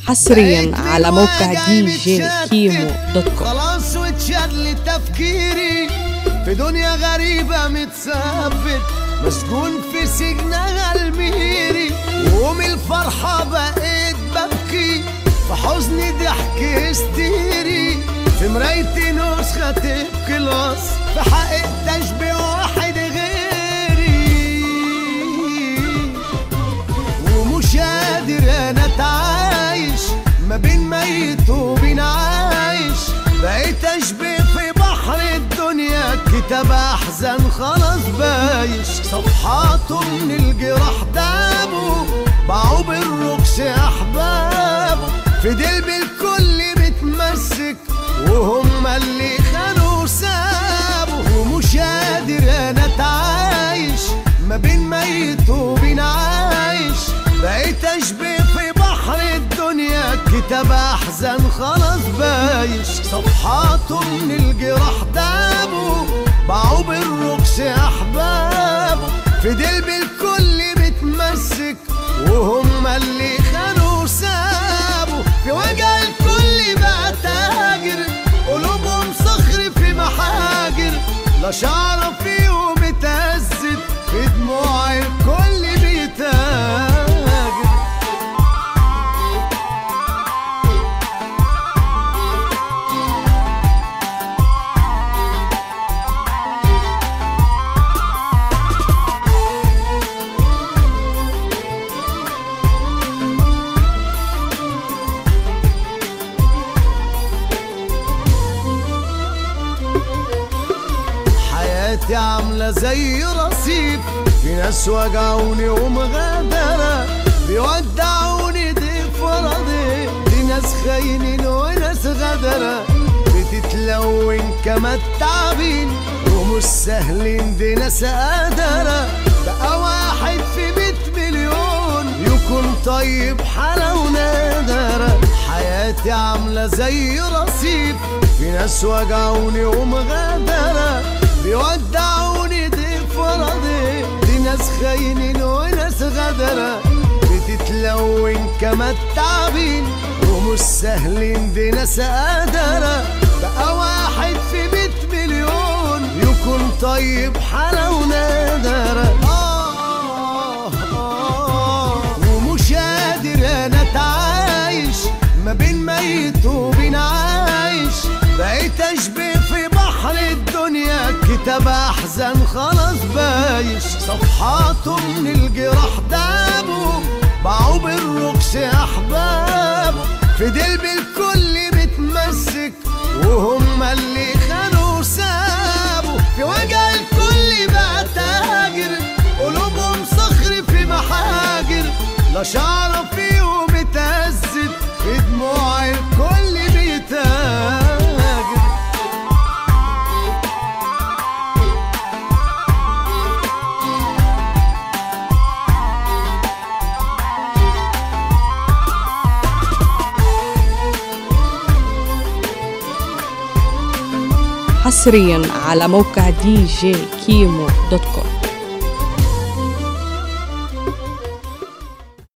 حصريا على موقع djkimo.com. خلاص واتشد لي تفكيري في دنيا غريبة متثبت، مسجون في سجنها الميري، ومن الفرحة بقيت ببكي، في حزني ضحك هستيري، في مرايتي نسخة تبكي القص، في حقي تشبه واحد غيري، ومش قادر انا اتعايش ما بين ميت وبين عايش، بقيت اشبه في بحر الدنيا كتاب احزان خلاص بايش، صفحاته من الجراح دابه باعوا بالرخص احبابه، في دلب الكل متمسك وهم اللي خانوا سابه، ومش قادر انا اتعايش ما بين ميت وبين عايش، بقيت اشبه في بحر الدنيا كتاب احزان خلاص بايش، صفحاته من الجراح دابه باعوا بالرخص احبابه، في دلب الكل متمسك وهم اللي خانوا سابه، في وجع الكل بقى تاجر، قلوبهم صخر في محاجر، لا شعر فيهم اتهزت، في دموع الكل بيتاجر. حياتي عاملة زي رصيف، في ناس وجعوني ومغادرة، بيودعوني ضيف ورا ضيف، دي ناس خاينين وناس غدرة، بتتلون كما التعابين ومش سهلين، دي ناس قادرة، بقى واحد في 100 مليون يكون طيب حالة ونادرة، حياتي عاملة زي رصيف، في ناس وجعوني ومغادرة، بيودعوني ضيف ورا ضيف، دي ناس خاينين وناس غدرة، بتتلون كما التعابين ومش سهلين، دي ناس قادرة، بقى واحد في 100 مليون يكون طيب حالة ونادرة. ومش قادر انا اتعايش ما بين ميت وبين عايش، بقيت اشبه في بحر الدنيا كتاب احزان خلاص بايش، صفحاته من الجراح دابه باعوا بالرخص احبابه، في دلب الكل متمسك وهم اللي خانوا سابه، في وجع الكل بقى تاجر، قلوبهم صخر في محاجر، لا شعر فيهم اتهزت، في دموع الكل بيتاجر. حصريا على موقع djkimo.com.